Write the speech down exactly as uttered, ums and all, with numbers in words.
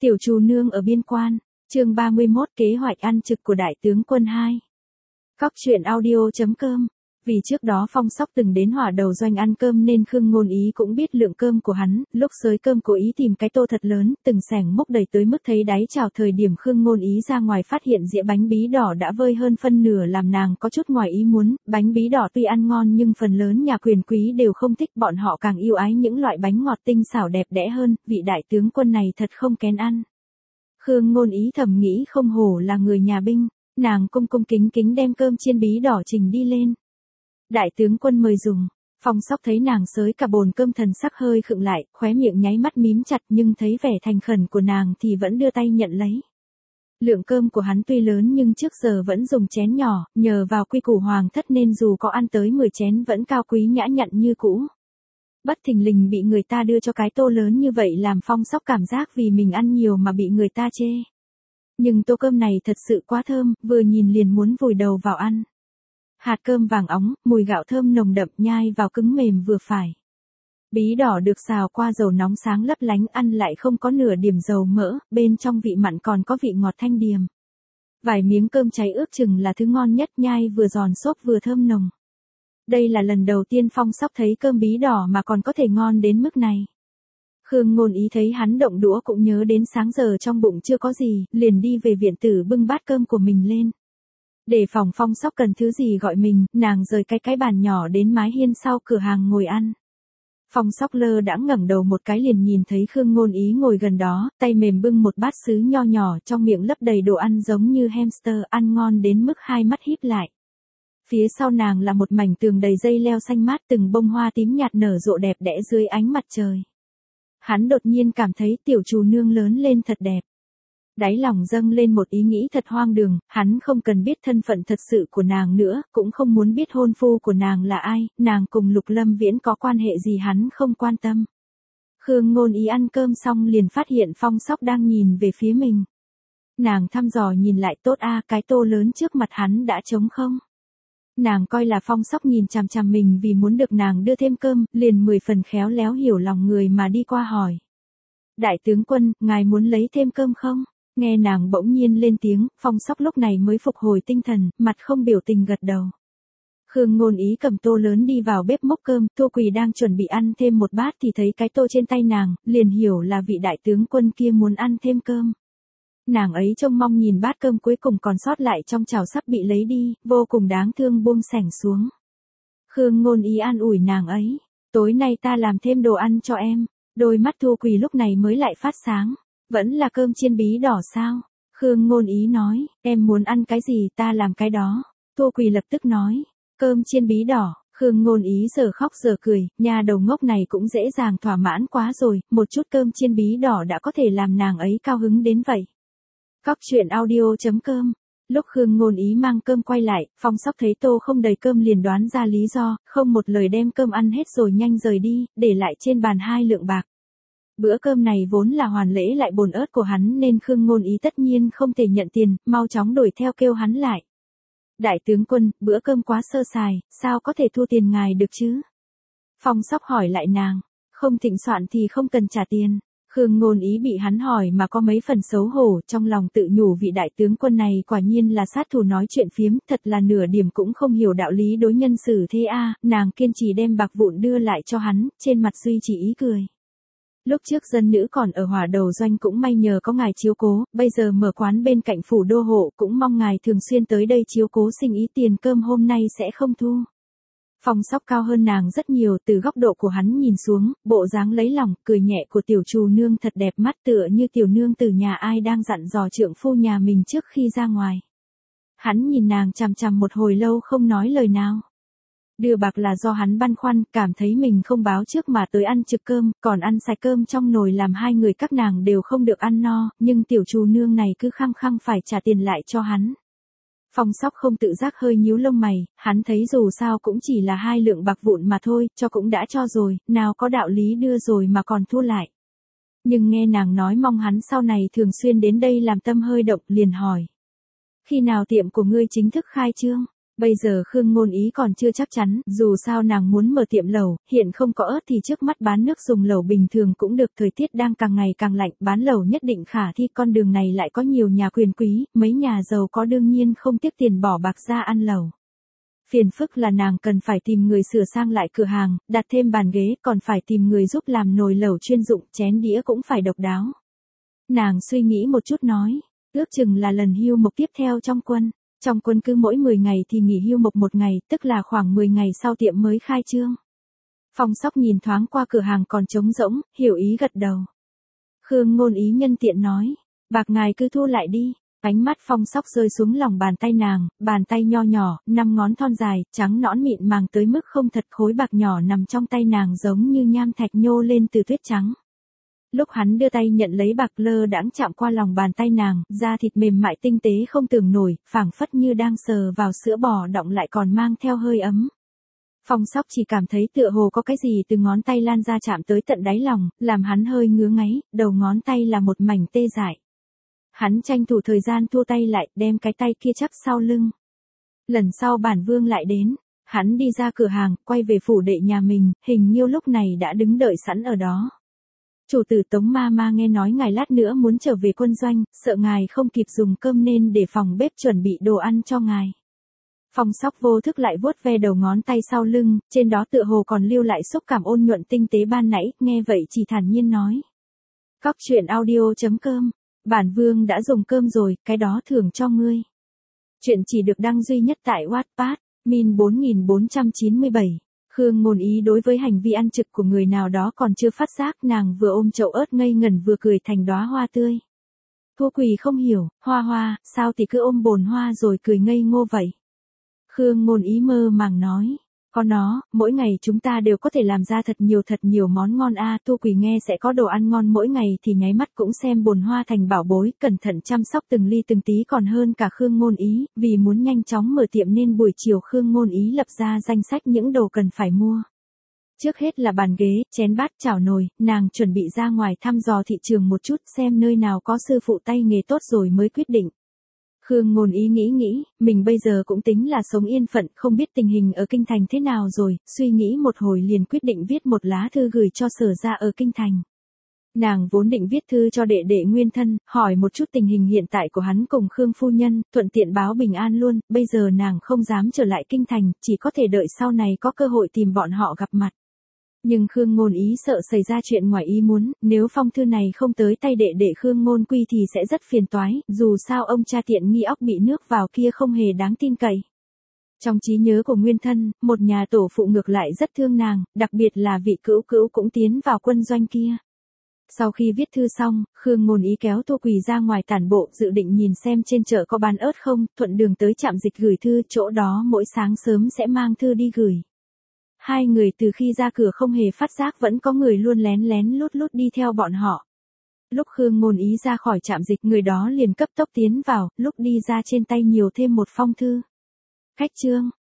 Tiểu Trù Nương ở biên quan, chương ba mươi mốt kế hoạch ăn trực của Đại tướng quân hai. Cóc truyện audio chấm com. Vì trước đó Phong Sóc từng đến Hỏa Đầu Doanh ăn cơm nên Khương Ngôn Ý cũng biết lượng cơm của hắn, lúc xới cơm cố ý tìm cái tô thật lớn, từng xẻng múc đầy tới mức thấy đáy chảo. Thời điểm Khương Ngôn Ý ra ngoài phát hiện dĩa bánh bí đỏ đã vơi hơn phân nửa làm nàng có chút ngoài ý muốn. Bánh bí đỏ tuy ăn ngon nhưng phần lớn nhà quyền quý đều không thích, bọn họ càng yêu ái những loại bánh ngọt tinh xảo đẹp đẽ hơn. Vị đại tướng quân này thật không kén ăn. Khương Ngôn Ý thầm nghĩ không hổ là người nhà binh, nàng cung cung kính kính đem cơm chiên bí đỏ trình đi lên. Đại tướng quân mời dùng. Phong Sóc thấy nàng xới cả bồn cơm thần sắc hơi khựng lại, khóe miệng nháy mắt mím chặt, nhưng thấy vẻ thành khẩn của nàng thì vẫn đưa tay nhận lấy. Lượng cơm của hắn tuy lớn nhưng trước giờ vẫn dùng chén nhỏ, nhờ vào quy củ hoàng thất nên dù có ăn tới mười chén vẫn cao quý nhã nhặn như cũ. Bất thình lình bị người ta đưa cho cái tô lớn như vậy làm Phong Sóc cảm giác vì mình ăn nhiều mà bị người ta chê. Nhưng tô cơm này thật sự quá thơm, vừa nhìn liền muốn vùi đầu vào ăn. Hạt cơm vàng óng, mùi gạo thơm nồng đậm, nhai vào cứng mềm vừa phải. Bí đỏ được xào qua dầu nóng sáng lấp lánh, ăn lại không có nửa điểm dầu mỡ, bên trong vị mặn còn có vị ngọt thanh điềm. Vài miếng cơm cháy ước chừng là thứ ngon nhất, nhai vừa giòn xốp vừa thơm nồng. Đây là lần đầu tiên Phong Sóc thấy cơm bí đỏ mà còn có thể ngon đến mức này. Khương Ngôn Ý thấy hắn động đũa cũng nhớ đến sáng giờ trong bụng chưa có gì, liền đi về viện tử bưng bát cơm của mình lên. Để phòng Phong Sóc cần thứ gì gọi mình, nàng rời cái cái bàn nhỏ đến mái hiên sau cửa hàng ngồi ăn. Phong Sóc lơ đãng ngẩng đầu một cái liền nhìn thấy Khương Ngôn Ý ngồi gần đó, tay mềm bưng một bát sứ nho nhỏ, trong miệng lấp đầy đồ ăn giống như hamster, ăn ngon đến mức hai mắt híp lại. Phía sau nàng là một mảnh tường đầy dây leo xanh mát, từng bông hoa tím nhạt nở rộ đẹp đẽ dưới ánh mặt trời. Hắn đột nhiên cảm thấy Tiểu Trù Nương lớn lên thật đẹp. Đáy lòng dâng lên một ý nghĩ thật hoang đường, hắn không cần biết thân phận thật sự của nàng nữa, cũng không muốn biết hôn phu của nàng là ai, nàng cùng Lục Lâm Viễn có quan hệ gì hắn không quan tâm. Khương Ngôn Ý ăn cơm xong liền phát hiện Phong Sóc đang nhìn về phía mình. Nàng thăm dò nhìn lại, tốt a, cái tô lớn trước mặt hắn đã trống không. Nàng coi là Phong Sóc nhìn chằm chằm mình vì muốn được nàng đưa thêm cơm, liền mười phần khéo léo hiểu lòng người mà đi qua hỏi. Đại tướng quân, ngài muốn lấy thêm cơm không? Nghe nàng bỗng nhiên lên tiếng, Phong Sóc lúc này mới phục hồi tinh thần, mặt không biểu tình gật đầu. Khương Ngôn Ý cầm tô lớn đi vào bếp múc cơm, Tô Quỳ đang chuẩn bị ăn thêm một bát thì thấy cái tô trên tay nàng, liền hiểu là vị đại tướng quân kia muốn ăn thêm cơm. Nàng ấy trông mong nhìn bát cơm cuối cùng còn sót lại trong chảo sắp bị lấy đi, vô cùng đáng thương buông sẻng xuống. Khương Ngôn Ý an ủi nàng ấy, tối nay ta làm thêm đồ ăn cho em. Đôi mắt Tô Quỳ lúc này mới lại phát sáng. Vẫn là cơm chiên bí đỏ sao? Khương Ngôn Ý nói, em muốn ăn cái gì ta làm cái đó. Tô Quỳ lập tức nói, cơm chiên bí đỏ. Khương Ngôn Ý giờ khóc giờ cười, nhà đầu ngốc này cũng dễ dàng thỏa mãn quá rồi, một chút cơm chiên bí đỏ đã có thể làm nàng ấy cao hứng đến vậy. Cóc truyện audio chấm com. Lúc Khương Ngôn Ý mang cơm quay lại, Phong Sóc thấy tô không đầy cơm liền đoán ra lý do, không một lời đem cơm ăn hết rồi nhanh rời đi, để lại trên bàn hai lượng bạc. Bữa cơm này vốn là hoàn lễ lại bồn ớt của hắn nên Khương Ngôn Ý tất nhiên không thể nhận tiền, mau chóng đuổi theo kêu hắn lại. Đại tướng quân, bữa cơm quá sơ sài, sao có thể thua tiền ngài được chứ? Phong Sóc hỏi lại nàng, không thịnh soạn thì không cần trả tiền. Khương Ngôn Ý bị hắn hỏi mà có mấy phần xấu hổ, trong lòng tự nhủ vị đại tướng quân này quả nhiên là sát thủ nói chuyện phiếm, thật là nửa điểm cũng không hiểu đạo lý đối nhân xử thế a. Nàng kiên trì đem bạc vụn đưa lại cho hắn, trên mặt duy trì ý cười. Lúc trước dân nữ còn ở Hỏa Đầu Doanh cũng may nhờ có ngài chiếu cố, bây giờ mở quán bên cạnh phủ đô hộ cũng mong ngài thường xuyên tới đây chiếu cố sinh ý, tiền cơm hôm nay sẽ không thu. Phong Sóc cao hơn nàng rất nhiều, từ góc độ của hắn nhìn xuống, bộ dáng lấy lòng, cười nhẹ của Tiểu Trù Nương thật đẹp mắt, tựa như tiểu nương từ nhà ai đang dặn dò trượng phu nhà mình trước khi ra ngoài. Hắn nhìn nàng chằm chằm một hồi lâu không nói lời nào. Đưa bạc là do hắn băn khoăn, cảm thấy mình không báo trước mà tới ăn trực cơm, còn ăn sạch cơm trong nồi làm hai người các nàng đều không được ăn no, nhưng Tiểu Trù Nương này cứ khăng khăng phải trả tiền lại cho hắn. Phong Sóc không tự giác hơi nhíu lông mày, hắn thấy dù sao cũng chỉ là hai lượng bạc vụn mà thôi, cho cũng đã cho rồi, nào có đạo lý đưa rồi mà còn thua lại. Nhưng nghe nàng nói mong hắn sau này thường xuyên đến đây làm tâm hơi động, liền hỏi. Khi nào tiệm của ngươi chính thức khai trương? Bây giờ Khương Ngôn Ý còn chưa chắc chắn, dù sao nàng muốn mở tiệm lẩu, hiện không có ớt thì trước mắt bán nước dùng lẩu bình thường cũng được, thời tiết đang càng ngày càng lạnh, bán lẩu nhất định khả thi, con đường này lại có nhiều nhà quyền quý, mấy nhà giàu có đương nhiên không tiếc tiền bỏ bạc ra ăn lẩu. Phiền phức là nàng cần phải tìm người sửa sang lại cửa hàng, đặt thêm bàn ghế, còn phải tìm người giúp làm nồi lẩu chuyên dụng, chén đĩa cũng phải độc đáo. Nàng suy nghĩ một chút nói, ước chừng là lần hưu mộc tiếp theo trong quân. Trong quân cứ mỗi mười ngày thì nghỉ hưu mộc một ngày, tức là khoảng mười ngày sau tiệm mới khai trương. Phong Sóc nhìn thoáng qua cửa hàng còn trống rỗng, hiểu ý gật đầu. Khương Ngôn Ý nhân tiện nói, bạc ngài cứ thu lại đi. Ánh mắt Phong Sóc rơi xuống lòng bàn tay nàng, bàn tay nho nhỏ, năm ngón thon dài, trắng nõn mịn màng tới mức không thật, khối bạc nhỏ nằm trong tay nàng giống như nham thạch nhô lên từ tuyết trắng. Lúc hắn đưa tay nhận lấy bạc, lơ đãng chạm qua lòng bàn tay nàng, da thịt mềm mại tinh tế không tưởng nổi, phảng phất như đang sờ vào sữa bò đọng lại còn mang theo hơi ấm. Phong Sóc chỉ cảm thấy tựa hồ có cái gì từ ngón tay lan ra chạm tới tận đáy lòng, làm hắn hơi ngứa ngáy, đầu ngón tay là một mảnh tê dại. Hắn tranh thủ thời gian thua tay lại, đem cái tay kia chắp sau lưng. Lần sau bản vương lại đến, hắn đi ra cửa hàng, quay về phủ đệ nhà mình, Hình Nhiêu lúc này đã đứng đợi sẵn ở đó. Chủ tử Tống ma ma nghe nói ngài lát nữa muốn trở về quân doanh, sợ ngài không kịp dùng cơm nên để phòng bếp chuẩn bị đồ ăn cho ngài. Phong Sóc vô thức lại vuốt ve đầu ngón tay sau lưng, trên đó tựa hồ còn lưu lại xúc cảm ôn nhuận tinh tế ban nãy, nghe vậy chỉ thản nhiên nói. Cóc truyện audio chấm com, bản vương đã dùng cơm rồi, cái đó thưởng cho ngươi. Chuyện chỉ được đăng duy nhất tại Wattpad, min bốn nghìn bốn trăm chín mươi bảy. Khương Ngôn Ý đối với hành vi ăn trực của người nào đó còn chưa phát giác, nàng vừa ôm chậu ớt ngây ngẩn vừa cười thành đóa hoa tươi. Thu Quỳ không hiểu, Hoa Hoa, sao thì cứ ôm bồn hoa rồi cười ngây ngô vậy? Khương Ngôn Ý mơ màng nói, có nó, mỗi ngày chúng ta đều có thể làm ra thật nhiều thật nhiều món ngon a. À, Thu Quỳ nghe sẽ có đồ ăn ngon mỗi ngày thì nháy mắt cũng xem bồn hoa thành bảo bối, cẩn thận chăm sóc từng ly từng tí còn hơn cả Khương Ngôn Ý, vì muốn nhanh chóng mở tiệm nên buổi chiều Khương Ngôn Ý lập ra danh sách những đồ cần phải mua. Trước hết là bàn ghế, chén bát, chảo nồi, nàng chuẩn bị ra ngoài thăm dò thị trường một chút xem nơi nào có sư phụ tay nghề tốt rồi mới quyết định. Khương Ngôn Ý nghĩ nghĩ, mình bây giờ cũng tính là sống yên phận, không biết tình hình ở Kinh Thành thế nào rồi, suy nghĩ một hồi liền quyết định viết một lá thư gửi cho Sở gia ở Kinh Thành. Nàng vốn định viết thư cho đệ đệ Nguyên Thân, hỏi một chút tình hình hiện tại của hắn cùng Khương phu nhân, thuận tiện báo bình an luôn, bây giờ nàng không dám trở lại Kinh Thành, chỉ có thể đợi sau này có cơ hội tìm bọn họ gặp mặt. Nhưng Khương Ngôn Ý sợ xảy ra chuyện ngoài ý muốn, nếu phong thư này không tới tay đệ đệ Khương Ngôn Quy thì sẽ rất phiền toái, dù sao ông cha tiện nghi óc bị nước vào kia không hề đáng tin cậy. Trong trí nhớ của Nguyên Thân, một nhà tổ phụ ngược lại rất thương nàng, đặc biệt là vị cữu cữu cũng tiến vào quân doanh kia. Sau khi viết thư xong, Khương Ngôn Ý kéo Thu Quỳ ra ngoài tản bộ, dự định nhìn xem trên chợ có bán ớt không, thuận đường tới trạm dịch gửi thư, chỗ đó mỗi sáng sớm sẽ mang thư đi gửi. Hai người từ khi ra cửa không hề phát giác vẫn có người luôn lén lén lút lút đi theo bọn họ. Lúc Khương Ngôn Ý ra khỏi trạm dịch, người đó liền cấp tốc tiến vào, lúc đi ra trên tay nhiều thêm một phong thư. Khách trương,